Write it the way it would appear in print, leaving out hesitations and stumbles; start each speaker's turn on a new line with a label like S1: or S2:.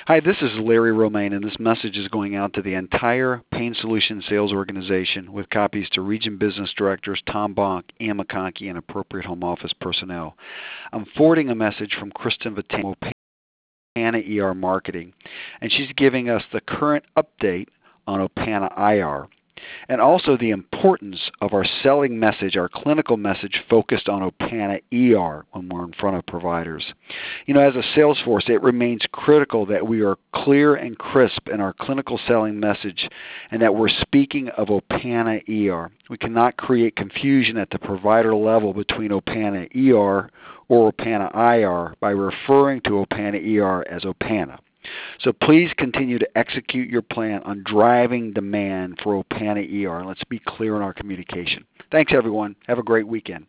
S1: Hi, this is Larry Romaine, and this message is going out to the entire Pain Solutions sales organization with copies to Region Business Directors Tom Bonk, Ann McConkey, and appropriate home office personnel. I'm forwarding a message from Kristen Vitamo, Opana ER Marketing, and she's giving us the current update on Opana IR, and also the importance of our selling message, our clinical message focused on Opana ER when we're in front of providers. As a sales force, it remains critical that we are clear and crisp in our clinical selling message and that we're speaking of Opana ER. We cannot create confusion at the provider level between Opana ER or Opana IR by referring to Opana ER as Opana. So please continue to execute your plan on driving demand for Opana ER, and let's be clear in our communication. Thanks, everyone. Have a great weekend.